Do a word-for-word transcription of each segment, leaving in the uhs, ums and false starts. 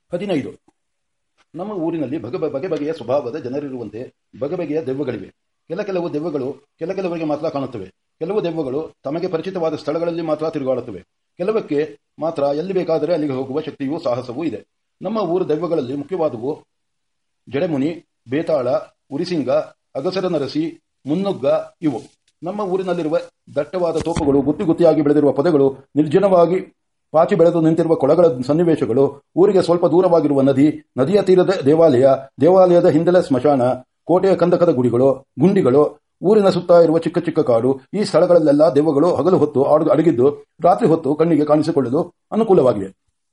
ಹದಿನೈದು. ನಮ್ಮ ಊರಿನಲ್ಲಿ ಬಗೆ ಬಗೆ ಬಗೆಯ ಸ್ವಭಾವದ ಜನರಿರುವಂತೆ ಬಗೆ ಬಗೆಯ ದೆವ್ವಗಳಿವೆ. ಕೆಲ ಕೆಲವು ದೆವ್ವಗಳು ಕೆಲ ಕೆಲವರಿಗೆ ಮಾತ್ರ ಕಾಣುತ್ತವೆ. ಕೆಲವು ದೆವ್ವಗಳು ತಮಗೆ ಪರಿಚಿತವಾದ ಸ್ಥಳಗಳಲ್ಲಿ ಮಾತ್ರ ತಿರುಗಾಡುತ್ತವೆ. ಕೆಲವಕ್ಕೆ ಮಾತ್ರ ಎಲ್ಲಿ ಬೇಕಾದರೆ ಅಲ್ಲಿಗೆ ಹೋಗುವ ಶಕ್ತಿಯೂ ಸಾಹಸವೂ ಇದೆ. ನಮ್ಮ ಊರ ದೆವ್ವಗಳಲ್ಲಿ ಮುಖ್ಯವಾದವು ಜಡೆಮುನಿ, ಬೇತಾಳ, ಉರಿಸಿಂಗ, ಅಗಸರ ನರಸಿ, ಮುನ್ನುಗ್ಗ ಇವು. ನಮ್ಮ ಊರಿನಲ್ಲಿರುವ ದಟ್ಟವಾದ ತೋಪುಗಳು, ಗುತ್ತಿ ಗುತ್ತಿಯಾಗಿ ಬೆಳೆದಿರುವ ಪೊದೆಗಳು, ನಿರ್ಜನವಾಗಿ ಪಾಚಿ ಬೆಳೆದು ನಿಂತಿರುವ ಕೊಳಗಳ ಸನ್ನಿವೇಶಗಳು, ಊರಿಗೆ ಸ್ವಲ್ಪ ದೂರವಾಗಿರುವ ನದಿ, ನದಿಯ ತೀರದ ದೇವಾಲಯ, ದೇವಾಲಯದ ಹಿಂದೆಲೆ ಸ್ಮಶಾನ, ಕೋಟೆಯ ಕಂದಕದ ಗುಡಿಗಳು, ಗುಂಡಿಗಳು, ಊರಿನ ಸುತ್ತ ಇರುವ ಚಿಕ್ಕ ಚಿಕ್ಕ ಕಾಡು, ಈ ಸ್ಥಳಗಳಲ್ಲೆಲ್ಲ ದೆವ್ವಗಳು ಹಗಲು ಹೊತ್ತು ಅಡಗಿದ್ದು ರಾತ್ರಿ ಹೊತ್ತು ಕಣ್ಣಿಗೆ ಕಾಣಿಸಿಕೊಳ್ಳಲು ಅನುಕೂಲವಾಗಿವೆ.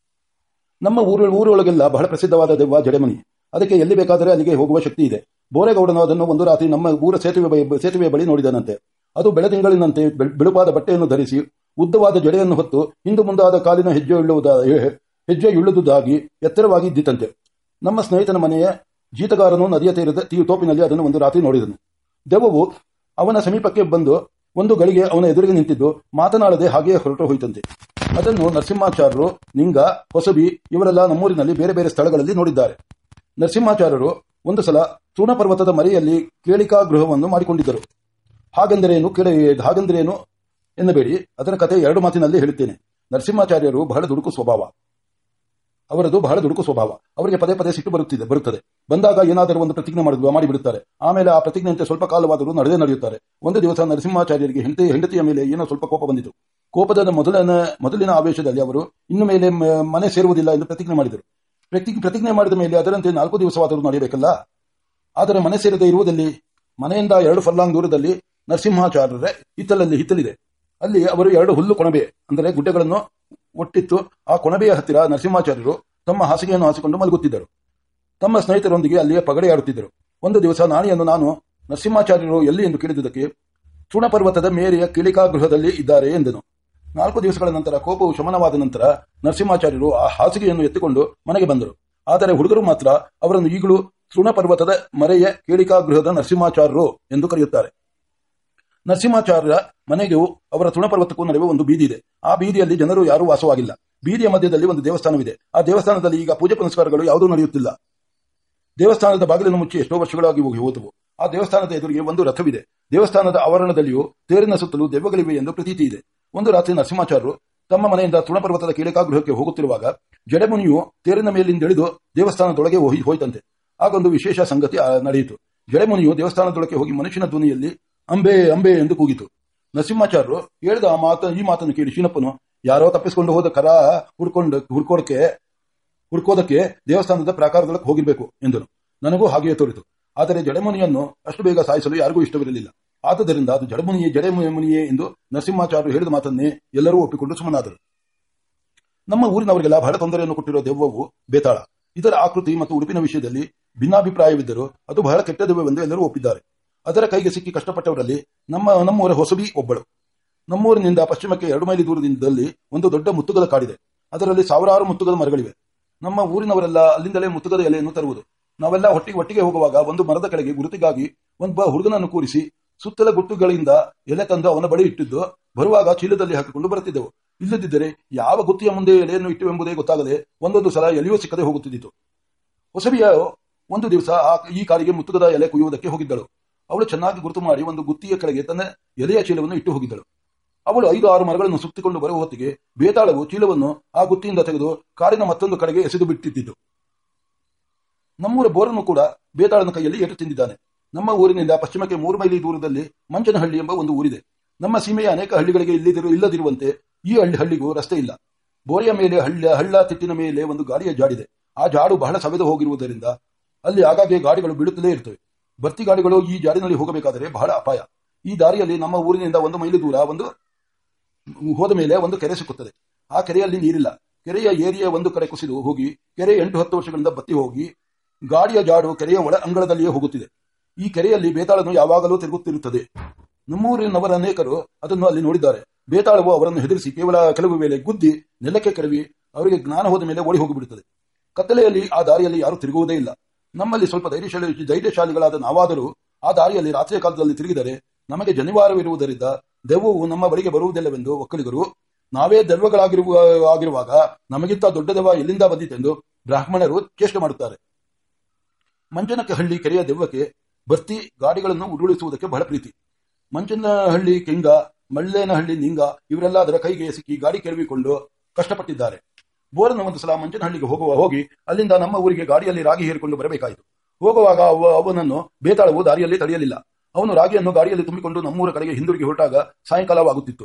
ನಮ್ಮ ಊರು ಊರೊಳಗೆಲ್ಲ ಬಹಳ ಪ್ರಸಿದ್ಧವಾದ ದೆವ್ವ ಜಡೆಮುನಿ. ಅದಕ್ಕೆ ಎಲ್ಲಿ ಬೇಕಾದರೆ ಅಲ್ಲಿಗೆ ಹೋಗುವ ಶಕ್ತಿ ಇದೆ. ಬೋರೇಗೌಡನು ಅದನ್ನು ಒಂದು ರಾತ್ರಿ ನಮ್ಮ ಊರ ಸೇತುವೆ ಸೇತುವೆ ಬಳಿ ನೋಡಿದನಂತೆ. ಅದು ಬೆಳದಿಂಗಳಿನಂತೆ ಬಿಳುಪಾದ ಬಟ್ಟೆಯನ್ನು ಧರಿಸಿ ಉದ್ದವಾದ ಜಡೆಯನ್ನು ಹೊತ್ತು ಹಿಂದು ಮುಂದಾದ ಕಾಲಿನ ಹೆಜ್ಜೆ ಇಳ್ಳುವುದ ಹೆಜ್ಜೆ ಇಳ್ಳುವುದಾಗಿ ಎತ್ತರವಾಗಿ ಇದ್ದಿತಂತೆ. ನಮ್ಮ ಸ್ನೇಹಿತನ ಮನೆಯ ಜೀತಗಾರನು ನದಿಯ ತೀರದ ತೋಪಿನಲ್ಲಿ ಅದನ್ನು ಒಂದು ರಾತ್ರಿ ನೋಡಿದನು. ದೆವ್ವವು ಅವನ ಸಮೀಪಕ್ಕೆ ಬಂದು ಒಂದು ಗಳಿಗೆ ಅವನ ಎದುರಿಗೆ ನಿಂತಿದ್ದು ಮಾತನಾಡದೆ ಹಾಗೆಯೇ ಹೊರಟು ಹೋಯಿತಂತೆ. ಅದನ್ನು ನರಸಿಂಹಾಚಾರ್ಯರು, ನಿಂಗ, ಹೊಸಬಿ ಇವರೆಲ್ಲ ನಮ್ಮೂರಿನಲ್ಲಿ ಬೇರೆ ಬೇರೆ ಸ್ಥಳಗಳಲ್ಲಿ ನೋಡಿದ್ದಾರೆ. ನರಸಿಂಹಾಚಾರ್ಯರು ಒಂದು ಸಲ ತೃಣಪರ್ವತದ ಮರೆಯಲ್ಲಿ ಕೇಳಿಕಾ ಗೃಹವನ್ನು ಮಾಡಿಕೊಂಡಿದ್ದರು. ಹಾಗೆಂದರೇನು ಕೇಳ ಹಾಗೆಂದರೇನು ಎನ್ನಬೇಡಿ, ಅದರ ಕತೆ ಎರಡು ಮಾತಿನಲ್ಲಿ ಹೇಳುತ್ತೇನೆ. ನರಸಿಂಹಾಚಾರ್ಯರು ಬಹಳ ದುಡುಕು ಸ್ವಭಾವ. ಅವರದು ಬಹಳ ದುಡುಕು ಸ್ವಭಾವ. ಅವರಿಗೆ ಪದೇ ಪದೇ ಸಿಟ್ಟು ಬರುತ್ತಿದೆ ಬರುತ್ತದೆ ಬಂದಾಗ ಏನಾದರೂ ಒಂದು ಪ್ರತಿಜ್ಞೆ ಮಾಡಿಬಿಡುತ್ತಾರೆ. ಆಮೇಲೆ ಆ ಪ್ರತಿಜ್ಞೆಯಂತೆ ಸ್ವಲ್ಪ ಕಾಲವಾದರೂ ನಡೆದೇ ನಡೆಯುತ್ತಾರೆ. ಒಂದು ದಿವಸ ನರಸಿಂಹಾಚಾರ್ಯರಿಗೆ ಹೆಂಡತಿ ಹೆಂಡತಿಯ ಮೇಲೆ ಏನೋ ಸ್ವಲ್ಪ ಕೋಪ ಬಂದಿತು. ಕೋಪದ ಮೊದಲಿನ ಮೊದಲಿನ ಆವೇಶದಲ್ಲಿ ಅವರು ಇನ್ನು ಮೇಲೆ ಮನೆ ಸೇರುವುದಿಲ್ಲ ಎಂದು ಪ್ರತಿಜ್ಞೆ ಮಾಡಿದರು. ಪ್ರತಿಜ್ಞೆ ಮಾಡಿದ ಮೇಲೆ ಅದರಂತೆ ನಾಲ್ಕು ದಿವಸವಾದರೂ ನಡೆಯಬೇಕಲ್ಲ. ಆದರೆ ಮನೆ ಸೇರದೆ ಇರುವುದಲ್ಲಿ ಮನೆಯಿಂದ ಎರಡು ಫರ್ಲಾಂಗ್ ದೂರದಲ್ಲಿ ನರಸಿಂಹಾಚಾರ್ಯರೇ ಹಿತ್ತಲಲ್ಲಿ ಹಿತ್ತಲಿದೆ. ಅಲ್ಲಿ ಅವರು ಎರಡು ಹುಲ್ಲು ಕೊಣಬೆ ಅಂದರೆ ಗುಡ್ಡೆಗಳನ್ನು ಒಟ್ಟಿತ್ತು. ಆ ಕೊಣಬೆಯ ಹತ್ತಿರ ನರಸಿಂಹಾಚಾರ್ಯರು ತಮ್ಮ ಹಾಸಿಗೆಯನ್ನು ಹಾಸಿಕೊಂಡು ಮಲಗುತ್ತಿದ್ದರು. ತಮ್ಮ ಸ್ನೇಹಿತರೊಂದಿಗೆ ಅಲ್ಲಿಯೇ ಪಗಡೆಯಾಡುತ್ತಿದ್ದರು. ಒಂದು ದಿವಸ ನಾಣಿಯನ್ನು ನಾನು ನರಸಿಂಹಾಚಾರ್ಯರು ಎಲ್ಲಿ ಎಂದು ಕೇಳಿದುದಕ್ಕೆ ತೃಣಪರ್ವತದ ಮೇರೆಯ ಕಿಳಿಕಾ ಗೃಹದಲ್ಲಿ ಇದ್ದಾರೆ ಎಂದನು. ನಾಲ್ಕು ದಿವಸಗಳ ನಂತರ ಕೋಪವು ಶಮನವಾದ ನಂತರ ನರಸಿಂಹಾಚಾರ್ಯರು ಆ ಹಾಸಿಗೆಯನ್ನು ಎತ್ತಿಕೊಂಡು ಮನೆಗೆ ಬಂದರು. ಆದರೆ ಹುಡುಗರು ಮಾತ್ರ ಅವರನ್ನು ಈಗಲೂ ತೃಣಪರ್ವತದ ಮರೆಯ ಕೇಳಿಕಾ ಗೃಹದ ನರಸಿಂಹಾಚಾರ್ಯರು ಎಂದು ಕರೆಯುತ್ತಾರೆ. ನರಸಿಂಹಾಚಾರ್ಯ ಮನೆಗೂ ಅವರ ತೃಣಪರ್ವತಕ್ಕೂ ನಡುವೆ ಒಂದು ಬೀದಿ ಇದೆ. ಆ ಬೀದಿಯಲ್ಲಿ ಜನರು ಯಾರೂ ವಾಸವಾಗಿಲ್ಲ. ಬೀದಿಯ ಮಧ್ಯದಲ್ಲಿ ಒಂದು ದೇವಸ್ಥಾನವಿದೆ. ಆ ದೇವಸ್ಥಾನದಲ್ಲಿ ಈಗ ಪೂಜೆ ಪುನಸ್ಕಾರಗಳು ಯಾವುದೂ ನಡೆಯುತ್ತಿಲ್ಲ. ದೇವಸ್ಥಾನದ ಬಾಗಿಲನ್ನು ಮುಚ್ಚಿ ಎಷ್ಟೋ ವರ್ಷಗಳಾಗಿ ಹೋಗಿ ಹೋದವು. ಆ ದೇವಸ್ಥಾನದ ಎದುರಿಗೆ ಒಂದು ರಥವಿದೆ. ದೇವಸ್ಥಾನದ ಆವರಣದಲ್ಲಿಯೂ ತೇರಿನ ಸುತ್ತಲೂ ದೆವ್ವಗಳಿವೆ ಎಂದು ಪ್ರತೀತಿ ಇದೆ. ಒಂದು ರಾತ್ರಿ ನರಸಿಂಹಾಚಾರ್ಯರು ತಮ್ಮ ಮನೆಯಿಂದ ತೃಣಪರ್ವತದ ಕೇಳಿಕಾ ಗೃಹಕ್ಕೆ ಹೋಗುತ್ತಿರುವಾಗ ಜಡೆಮುನಿಯು ತೇರಿನ ಮೇಲಿಂದಿಳಿದು ದೇವಸ್ಥಾನದೊಳಗೆ ಹೋಯಿತಂತೆ. ಆಗೊಂದು ವಿಶೇಷ ಸಂಗತಿ ನಡೆಯಿತು. ಜಡೆಮುನಿಯು ದೇವಸ್ಥಾನದೊಳಗೆ ಹೋಗಿ ಮನುಷ್ಯನ ಧ್ವನಿಯಲ್ಲಿ ಅಂಬೆ ಅಂಬೆ ಎಂದು ಕೂಗಿತು. ನರಸಿಂಹಾಚಾರ್ಯರು ಹೇಳಿದ ಆ ಮಾತು ಈ ಮಾತನ್ನು ಕೇಳಿ ಶೀನಪ್ಪನು ಯಾರೋ ತಪ್ಪಿಸಿಕೊಂಡು ಹೋದ ಕರ ಹುಡ್ಕೊಂಡು ಹುಡ್ಕೋದಕ್ಕೆ ಹುಡ್ಕೋದಕ್ಕೆ ದೇವಸ್ಥಾನದ ಪ್ರಾಕಾರದೊಳಗೆ ಹೋಗಿರಬೇಕು ಎಂದನು. ನನಗೂ ಹಾಗೆಯೇ ತೋರಿತು. ಆದರೆ ಜಡೆಮುನಿಯನ್ನು ಅಷ್ಟು ಬೇಗ ಸಾಯಿಸಲು ಯಾರಿಗೂ ಇಷ್ಟವಿರಲಿಲ್ಲ. ಆದ್ದರಿಂದ ಅದು ಜಡಮುನಿಯೇ ಜಡೆಮುನಿಯೇ ಎಂದು ನರಸಿಂಹಾಚಾರ್ಯರು ಹೇಳಿದ ಮಾತನ್ನೇ ಎಲ್ಲರೂ ಒಪ್ಪಿಕೊಂಡು ಸುಮ್ಮನಾದರು. ನಮ್ಮ ಊರಿನವರಿಗೆಲ್ಲ ಬಹಳ ತೊಂದರೆಯನ್ನು ಕೊಟ್ಟಿರುವ ದೆವ್ವವು ಬೇತಾಳ. ಇದರ ಆಕೃತಿ ಮತ್ತು ಉಡುಪಿನ ವಿಷಯದಲ್ಲಿ ಭಿನ್ನಾಭಿಪ್ರಾಯವಿದ್ದರೂ ಅದು ಬಹಳ ಕೆಟ್ಟ ದೆವ್ವವೆಂದು ಎಲ್ಲರೂ ಒಪ್ಪಿದ್ದಾರೆ. ಅದರ ಕೈಗೆ ಸಿಕ್ಕಿ ಕಷ್ಟಪಟ್ಟವರಲ್ಲಿ ನಮ್ಮ ನಮ್ಮೂರ ಹೊಸಬಿ ಒಬ್ಬಳು. ನಮ್ಮೂರಿನಿಂದ ಪಶ್ಚಿಮಕ್ಕೆ ಎರಡು ಮೈಲಿ ದೂರದಿಂದದಲ್ಲಿ ಒಂದು ದೊಡ್ಡ ಮುತ್ತುಗದ ಕಾಡಿದೆ. ಅದರಲ್ಲಿ ಸಾವಿರಾರು ಮುತ್ತುಗದ ಮರಗಳಿವೆ. ನಮ್ಮ ಊರಿನವರೆಲ್ಲ ಅಲ್ಲಿಂದಲೇ ಮುತ್ತುಗದ ಎಲೆಯನ್ನು ತರುವುದು. ನಾವೆಲ್ಲ ಒಟ್ಟಿಗೆ ಒಟ್ಟಿಗೆ ಹೋಗುವಾಗ ಒಂದು ಮರದ ಕೆಳಗೆ ಗುರುತಿಗಾಗಿ ಒಬ್ಬ ಹುಡುಗನನ್ನು ಕೂರಿಸಿ ಸುತ್ತಲ ಗುಟ್ಟುಗಳಿಂದ ಎಲೆ ತಂದು ಅವನ ಬಳಿ ಇಟ್ಟಿದ್ದು ಬರುವಾಗ ಚೀಲದಲ್ಲಿ ಹಾಕಿಕೊಂಡು ಬರುತ್ತಿದ್ದೆವು. ಇಲ್ಲದಿದ್ದರೆ ಯಾವ ಗುತ್ತಿಯ ಮುಂದೆ ಎಲೆಯನ್ನು ಇಟ್ಟುವೆಂಬುದೇ ಗೊತ್ತಾಗದೆ ಒಂದೊಂದು ಸಲ ಎಲೆಯೂ ಸಿಕ್ಕದೆ ಹೋಗುತ್ತಿದ್ದಿತು. ಹೊಸಬಿಯ ಒಂದು ದಿವಸ ಈ ಕಾಡಿಗೆ ಮುತ್ತುಗದ ಎಲೆ ಕುಯ್ಯುವುದಕ್ಕೆ ಹೋಗಿದ್ದಳು. ಅವಳು ಚೆನ್ನಾಗಿ ಗುರುತು ಮಾಡಿ ಒಂದು ಗುತ್ತಿಯ ಕೆಳಗೆ ತನ್ನ ಎಲೆಯ ಚೀಲವನ್ನು ಇಟ್ಟು ಹೋಗಿದ್ದಳು. ಅವಳು ಐದು ಆರು ಮರಗಳನ್ನು ಸುತ್ತಿಕೊಂಡು ಬರುವ ಹೊತ್ತಿಗೆ ಬೇತಾಳವು ಚೀಲವನ್ನು ಆ ಗುತ್ತಿಯಿಂದ ತೆಗೆದು ಕಾಡಿನ ಮತ್ತೊಂದು ಕಡೆಗೆ ಎಸೆದು ಬಿಟ್ಟಿದ್ದು. ನಮ್ಮೂರ ಬೋರನ್ನು ಕೂಡ ಬೇತಾಳನ ಕೈಯಲ್ಲಿ ಏಟು ತಿಂದಿದ್ದಾನೆ. ನಮ್ಮ ಊರಿನಿಂದ ಪಶ್ಚಿಮಕ್ಕೆ ಮೂರು ಮೈಲಿ ದೂರದಲ್ಲಿ ಮಂಚನಹಳ್ಳಿ ಎಂಬ ಒಂದು ಊರಿದೆ. ನಮ್ಮ ಸೀಮೆಯ ಅನೇಕ ಹಳ್ಳಿಗಳಿಗೆ ಇಲ್ಲಿದಿರು ಇಲ್ಲದಿರುವಂತೆ ಈ ಹಳ್ಳಿ ಹಳ್ಳಿಗೂ ರಸ್ತೆ ಇಲ್ಲ. ಬೋರೆಯ ಮೇಲೆ ಹಳ್ಳ ಹಳ್ಳ ತಿಟ್ಟಿನ ಮೇಲೆ ಒಂದು ಗಾಡಿಯ ಜಾಡಿದೆ. ಆ ಜಾಡು ಬಹಳ ಸವೆದು ಹೋಗಿರುವುದರಿಂದ ಅಲ್ಲಿ ಆಗಾಗ್ಗೆ ಗಾಡಿಗಳು ಬೀಳುತ್ತಲೇ ಇರ್ತವೆ. ಭರ್ತಿ ಗಾಡಿಗಳು ಈ ಜಾಡಿನಲ್ಲಿ ಹೋಗಬೇಕಾದರೆ ಬಹಳ ಅಪಾಯ. ಈ ದಾರಿಯಲ್ಲಿ ನಮ್ಮ ಊರಿನಿಂದ ಒಂದು ಮೈಲಿ ದೂರ ಒಂದು ಹೋದ ಮೇಲೆ ಒಂದು ಕೆರೆ ಸಿಕ್ಕುತ್ತದೆ. ಆ ಕೆರೆಯಲ್ಲಿ ನೀರಿಲ್ಲ. ಕೆರೆಯ ಏರಿಯ ಒಂದು ಕಡೆ ಕುಸಿದು ಹೋಗಿ ಕೆರೆ ಎಂಟು ಹತ್ತು ವರ್ಷಗಳಿಂದ ಬತ್ತಿ ಹೋಗಿ ಗಾಡಿಯ ಜಾಡು ಕೆರೆಯ ಒಳ ಅಂಗಳದಲ್ಲಿಯೇ ಹೋಗುತ್ತಿದೆ. ಈ ಕೆರೆಯಲ್ಲಿ ಬೇತಾಳನು ಯಾವಾಗಲೂ ತಿರುಗುತ್ತಿರುತ್ತದೆ. ನಮ್ಮೂರಿನವರ ಅನೇಕರು ಅದನ್ನು ಅಲ್ಲಿ ನೋಡಿದ್ದಾರೆ. ಬೇತಾಳವು ಅವರನ್ನು ಹೆದರಿಸಿ ಕೇವಲ ಕೆಲವು ವೇಳೆ ಗುದ್ದಿ ನೆಲಕ್ಕೆ ಕೆಡವಿ ಅವರಿಗೆ ಜ್ಞಾನ ಹೋದ ಮೇಲೆ ಓಡಿ ಹೋಗಿಬಿಡುತ್ತದೆ. ಕತ್ತಲೆಯಲ್ಲಿ ಆ ದಾರಿಯಲ್ಲಿ ಯಾರು ತಿರುಗುವುದೇ ಇಲ್ಲ. ನಮ್ಮಲ್ಲಿ ಸ್ವಲ್ಪ ಧೈರ್ಯಶಾಲಿ ಧೈರ್ಯಶಾಲಿಗಳಾದ ನಾವಾದರೂ ಆ ದಾರಿಯಲ್ಲಿ ರಾತ್ರಿಯ ಕಾಲದಲ್ಲಿ ತಿರುಗಿದರೆ ನಮಗೆ ಜನಿವಾರವಿರುವುದರಿಂದ ದೆವ್ವವು ನಮ್ಮ ಬಳಿಗೆ ಬರುವುದಿಲ್ಲವೆಂದು ಒಕ್ಕಲಿಗರು ನಾವೇ ದೆವ್ವಗಳಾಗಿರುವ ಆಗಿರುವಾಗ ನಮಗಿಂತ ದೊಡ್ಡ ದೆವ್ವ ಎಲ್ಲಿಂದ ಬಂದಿತೆಂದು ಬ್ರಾಹ್ಮಣರು ಚೇಷ್ಟೆ ಮಾಡುತ್ತಾರೆ. ಮಂಚನಹಳ್ಳಿ ಕೆರೆಯ ದೆವ್ವಕ್ಕೆ ಭರ್ತಿ ಗಾಡಿಗಳನ್ನು ಉರುಳಿಸುವುದಕ್ಕೆ ಬಹಳ ಪ್ರೀತಿ. ಮಂಚನಹಳ್ಳಿ ಕೆಂಗ, ಮಳ್ಳೇನಹಳ್ಳಿ ನಿಂಗ ಇವರೆಲ್ಲ ಅದರ ಕೈಗೆ ಸಿಕ್ಕಿ ಗಾಡಿ ಕೆಡವಿಕೊಂಡು ಕಷ್ಟಪಟ್ಟಿದ್ದಾರೆ. ಬೋರನ ಒಂದು ಸಲ ಮಂಚನಹಳ್ಳಿಗೆ ಹೋಗುವ ಹೋಗಿ ಅಲ್ಲಿಂದ ನಮ್ಮ ಊರಿಗೆ ಗಾಡಿಯಲ್ಲಿ ರಾಗಿ ಹೇರಿಕೊಂಡು ಬರಬೇಕಾಯಿತು. ಹೋಗುವಾಗ ಅವನನ್ನು ಬೇತಾಳವು ದಾರಿಯಲ್ಲಿ ತಡೆಯಲಿಲ್ಲ. ಅವನು ರಾಗಿಯನ್ನು ಗಾಡಿಯಲ್ಲಿ ತುಂಬಿಕೊಂಡು ನಮ್ಮೂರ ಕಡೆಗೆ ಹಿಂದಿರುಗಿ ಹೊರಟಾಗ ಸಾಯಂಕಾಲವಾಗುತ್ತಿತ್ತು.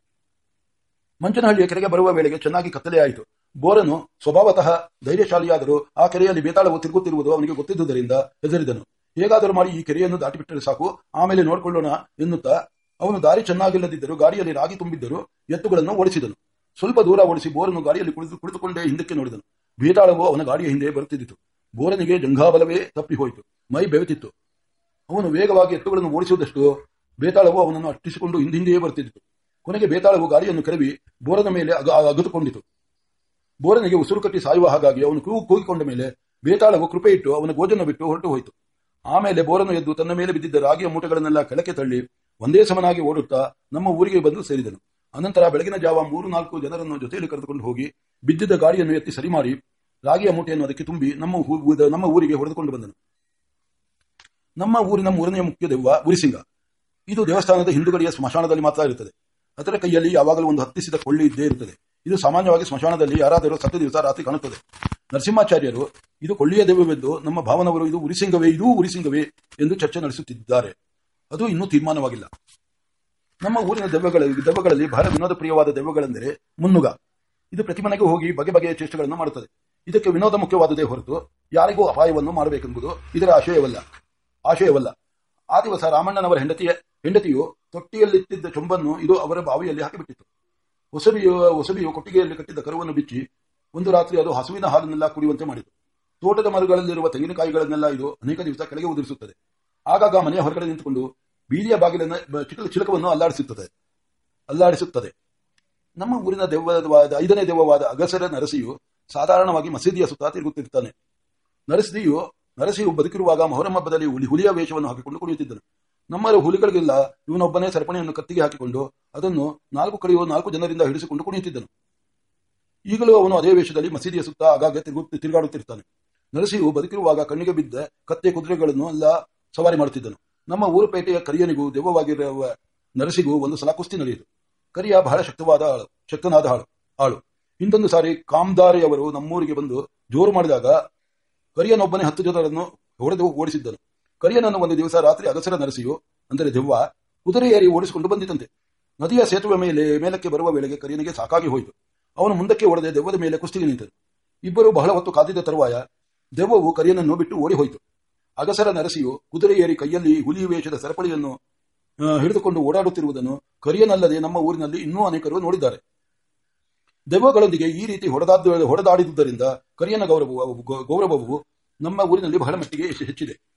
ಮಂಚನಹಳ್ಳಿಯ ಕೆರೆಗೆ ಬರುವ ವೇಳೆಗೆ ಚೆನ್ನಾಗಿ ಕತ್ತಲೆಯಾಯಿತು. ಬೋರನು ಸ್ವಭಾವತಃ ಧೈರ್ಯಶಾಲಿಯಾದರೂ ಆ ಕೆರೆಯಲ್ಲಿ ಬೇತಾಳವು ತಿರುಗುತ್ತಿರುವುದು ಅವನಿಗೆ ಗೊತ್ತಿದ್ದುದರಿಂದ ಹೆದರಿದನು. ಹೇಗಾದರೂ ಮಾಡಿ ಈ ಕೆರೆಯನ್ನು ದಾಟಿಬಿಟ್ಟರೆ ಸಾಕು, ಆಮೇಲೆ ನೋಡಿಕೊಳ್ಳೋಣ ಎನ್ನುತ್ತಾ ಅವನು ದಾರಿ ಚೆನ್ನಾಗಿಲ್ಲದಿದ್ದರೂ ಗಾಡಿಯಲ್ಲಿ ರಾಗಿ ತುಂಬಿದ್ದರೂ ಎತ್ತುಗಳನ್ನು ಓಡಿಸಿದನು. ಸ್ವಲ್ಪ ದೂರ ಓಡಿಸಿ ಬೋರನು ಗಾಡಿಯಲ್ಲಿ ಕುಳಿತು ಕುಳಿತುಕೊಂಡೇ ಹಿಂದಕ್ಕೆ ನೋಡಿದನು. ಬೇತಾಳವು ಅವನ ಗಾಡಿಯ ಹಿಂದೆ ಬರುತ್ತಿದ್ದಿತು. ಬೋರನಿಗೆ ಜಂಘಾಬಲವೇ ತಪ್ಪಿ ಹೋಯಿತು. ಮೈ ಬೆವೆತಿತ್ತು. ಅವನು ವೇಗವಾಗಿ ಎತ್ತುಗಳನ್ನು ಓಡಿಸುವುದಷ್ಟು ಬೇತಾಳವು ಅವನನ್ನು ಅಟ್ಟಿಸಿಕೊಂಡು ಹಿಂದಿಂದೆಯೇ ಬರುತ್ತಿದ್ದಿತು. ಕೊನೆಗೆ ಬೇತಾಳವು ಗಾಡಿಯನ್ನು ಕೆರವಿ ಬೋರನ ಮೇಲೆ ಅಗತುಕೊಂಡಿತು. ಬೋರನಿಗೆ ಉಸಿರು ಕಟ್ಟಿ ಸಾಯುವ ಹಾಗಾಗಿ ಅವನು ಕೂಗು ಕೂಗಿಕೊಂಡ ಮೇಲೆ ಬೇತಾಳವು ಕೃಪೆ ಇಟ್ಟು ಅವನ ಗೋಜನ್ನು ಬಿಟ್ಟು ಹೊರಟು ಹೋಯಿತು. ಆಮೇಲೆ ಬೋರನು ಎದ್ದು ತನ್ನ ಮೇಲೆ ಬಿದ್ದಿದ್ದ ರಾಗಿಯ ಮೂಟೆಗಳನ್ನೆಲ್ಲ ಕೆಳಕ್ಕೆ ತಳ್ಳಿ ಒಂದೇ ಸಮನಾಗಿ ಓಡುತ್ತಾ ನಮ್ಮ ಊರಿಗೆ ಬಂದು ಸೇರಿದನು. ಅನಂತರ ಬೆಳಗಿನ ಜಾವ ಮೂರು ನಾಲ್ಕು ಜನರನ್ನು ಜೊತೆಯಲ್ಲಿ ಕರೆದುಕೊಂಡು ಹೋಗಿ ಬಿದ್ದಿದ್ದ ಗಾಡಿಯನ್ನು ಎತ್ತಿ ಸರಿ ಮಾಡಿ ರಾಗಿಯ ಮೂಟೆಯನ್ನು ಅದಕ್ಕೆ ತುಂಬಿ ನಮ್ಮ ನಮ್ಮ ಊರಿಗೆ ಹೊಡೆದುಕೊಂಡು ಬಂದನು. ನಮ್ಮ ಊರಿನ ಮೂರನೆಯ ಮುಖ್ಯ ದೆವ್ವ ಉರಿಸಿಂಗ. ಇದು ದೇವಸ್ಥಾನದ ಹಿಂದುಗಡೆಯ ಸ್ಮಶಾನದಲ್ಲಿ ಮಾತ್ರ ಇರುತ್ತದೆ. ಅದರ ಕೈಯಲ್ಲಿ ಯಾವಾಗಲೂ ಒಂದು ಹತ್ತಿಸಿದ ಕೊಳ್ಳಿ ಇದ್ದೇ ಇರುತ್ತದೆ. ಇದು ಸಾಮಾನ್ಯವಾಗಿ ಸ್ಮಶಾನದಲ್ಲಿ ಯಾರಾದರೂ ಸತ್ತ ದಿವಸ ರಾತ್ರಿ ಕಾಣುತ್ತದೆ. ನರಸಿಂಹಾಚಾರ್ಯರು ಇದು ಕೊಳ್ಳಿಯ ದೆವ್ವವೆಂದು, ನಮ್ಮ ಭಾವನವರು ಇದು ಉರಿಸಿಂಗವೇ ಇದೂ ಉರಿಸಿಂಗವೇ ಎಂದು ಚರ್ಚೆ ನಡೆಸುತ್ತಿದ್ದಾರೆ. ಅದು ಇನ್ನೂ ತೀರ್ಮಾನವಾಗಿಲ್ಲ. ನಮ್ಮ ಊರಿನ ದೆವ್ವಗಳ ದೆವ್ವಗಳಲ್ಲಿ ಬಹಳ ವಿನೋದ ಪ್ರಿಯವಾದ ದೆವ್ವಗಳೆಂದರೆ ಮುನ್ನುಗ. ಇದು ಪ್ರತಿ ಮನೆಗೂ ಹೋಗಿ ಬಗೆ ಬಗೆಯ ಚೇಷ್ಟೆಗಳನ್ನು ಮಾಡುತ್ತದೆ. ಇದಕ್ಕೆ ವಿನೋದ ಮುಖ್ಯವಾದದೇ ಹೊರತು ಯಾರಿಗೂ ಅಪಾಯವನ್ನು ಮಾಡಬೇಕೆಂಬುದು ಇದರ ಆಶಯವಲ್ಲ ಆಶಯವಲ್ಲ ಆ ದಿವಸ ರಾಮಣ್ಣನವರ ಹೆಂಡತಿಯ ಹೆಂಡತಿಯು ತೊಟ್ಟಿಯಲ್ಲಿತ್ತಿದ್ದ ಚೊಂಬನ್ನು ಇದು ಅವರ ಬಾವಿಯಲ್ಲಿ ಹಾಕಿಬಿಟ್ಟಿತ್ತು. ಹೊಸಬಿಯು ಹೊಸಬಿಯು ಕೊಟ್ಟಿಗೆಯಲ್ಲಿ ಕಟ್ಟಿದ್ದ ಕರುವನ್ನು ಬಿಚ್ಚಿ ಒಂದು ರಾತ್ರಿ ಅದು ಹಸುವಿನ ಹಾಲನ್ನೆಲ್ಲ ಕುಡಿಯುವಂತೆ ಮಾಡಿತು. ತೋಟದ ಮರಗಳಲ್ಲಿರುವ ತೆಂಗಿನಕಾಯಿಗಳನ್ನೆಲ್ಲ ಇದು ಅನೇಕ ದಿವಸ ಕೆಳಗೆ ಉದುರಿಸುತ್ತದೆ. ಆಗಾಗ ಮನೆಯ ಹೊರಗಡೆ ನಿಂತುಕೊಂಡು ಬೀದಿಯ ಬಾಗಿಲನ್ನು ಚಿಲಕವನ್ನು ಅಲ್ಲಾಡಿಸುತ್ತದೆ ಅಲ್ಲಾಡಿಸುತ್ತದೆ ನಮ್ಮ ಊರಿನ ದೆವ್ವವಾದ ಐದನೇ ದೆವ್ವವಾದ ಅಗಸರ ನರಸಿಯು ಸಾಧಾರಣವಾಗಿ ಮಸೀದಿಯ ಸುತ್ತ ತಿರುಗುತ್ತಿರ್ತಾನೆ. ನರಸಿಯು ನರಸಿಯು ಬದುಕಿರುವಾಗ ಮೊಹರಂ ಹಬ್ಬದಲ್ಲಿ ಹುಲಿ ಹುಲಿಯ ವೇಷವನ್ನು ಹಾಕಿಕೊಂಡು ಕುಣಿಯುತ್ತಿದ್ದನು. ನಮ್ಮ ಹುಲಿಗಳಿಗೆಲ್ಲ ಇವನೊಬ್ಬನೇ ಸರಪಣಿಯನ್ನು ಕತ್ತಿಗೆ ಹಾಕಿಕೊಂಡು ಅದನ್ನು ನಾಲ್ಕು ಕಡೆಯೋ ನಾಲ್ಕು ಜನರಿಂದ ಹಿಡಿಸಿಕೊಂಡು ಕುಣಿಯುತ್ತಿದ್ದನು. ಈಗಲೂ ಅವನು ಅದೇ ವೇಷದಲ್ಲಿ ಮಸೀದಿಯ ಸುತ್ತ ಆಗಾಗ್ಗೆ ತಿರುಗು ತಿರುಗಾಡುತ್ತಿರ್ತಾನೆ. ನರಸಿಯು ಬದುಕಿರುವಾಗ ಕಣ್ಣಿಗೆ ಬಿದ್ದ ಕತ್ತೆ ಕುದುರೆಗಳನ್ನು ಎಲ್ಲ ಸವಾರಿ ಮಾಡುತ್ತಿದ್ದನು. ನಮ್ಮ ಊರು ಪೇಟೆಯ ಕರಿಯನಿಗೂ ದೆವ್ವವಾಗಿರುವ ನರಸಿಗೂ ಒಂದು ಸಲ ಕುಸ್ತಿ ನಡೆಯಿತು. ಕರಿಯ ಬಹಳ ಶಕ್ತವಾದ ಆಳು ಶಕ್ತನಾದ ಆಳು ಆಳು ಹಿಂದೊಂದು ಸಾರಿ ಕಾಮ್ದಾರಿಯವರು ನಮ್ಮೂರಿಗೆ ಬಂದು ಜೋರು ಮಾಡಿದಾಗ ಕರಿಯನೊಬ್ಬನೇ ಹತ್ತು ಜನರನ್ನು ಹೊಡೆದು ಓಡಿಸಿದ್ದನು. ಕರಿಯನನ್ನು ಒಂದು ದಿವಸ ರಾತ್ರಿ ಅಗಸರ ನರಸಿಯು ಅಂದರೆ ದೆವ್ವ ಕುದುರೆ ಏರಿ ಓಡಿಸಿಕೊಂಡು ಬಂದಿತಂತೆ. ನದಿಯ ಸೇತುವೆ ಮೇಲೆ ಮೇಲಕ್ಕೆ ಬರುವ ವೇಳೆಗೆ ಕರಿಯನಿಗೆ ಸಾಕಾಗಿ ಹೋಯಿತು. ಅವನು ಮುಂದಕ್ಕೆ ಓಡದೆ ದೆವ್ವದ ಮೇಲೆ ಕುಸ್ತಿಗೆ ನಿಂತನು. ಇಬ್ಬರು ಬಹಳ ಹೊತ್ತು ಕಾದಿದ್ದ ತರುವಾಯ ದೆವ್ವವು ಕರಿಯನನ್ನು ಬಿಟ್ಟು ಓಡಿ ಹೋಯಿತು. ಅಗಸರ ನರಸಿಯು ಕುದುರೆ ಏರಿ ಕೈಯಲ್ಲಿ ಹುಲಿ ವೇಷದ ಸರಪಳಿಯನ್ನು ಹಿಡಿದುಕೊಂಡು ಓಡಾಡುತ್ತಿರುವುದನ್ನು ಕರಿಯನಲ್ಲದೆ ನಮ್ಮ ಊರಿನಲ್ಲಿ ಇನ್ನೂ ಅನೇಕರು ನೋಡಿದ್ದಾರೆ. ದೆವ್ವಗಳೊಂದಿಗೆ ಈ ರೀತಿ ಹೊಡೆದಾದ ಹೊಡೆದಾಡಿದುದರಿಂದ ಕರಿಯನ ಗೌರವವು ಗೌರವವು ನಮ್ಮ ಊರಿನಲ್ಲಿ ಬಹಳ ಮಟ್ಟಿಗೆ ಹೆಚ್ಚಿದೆ.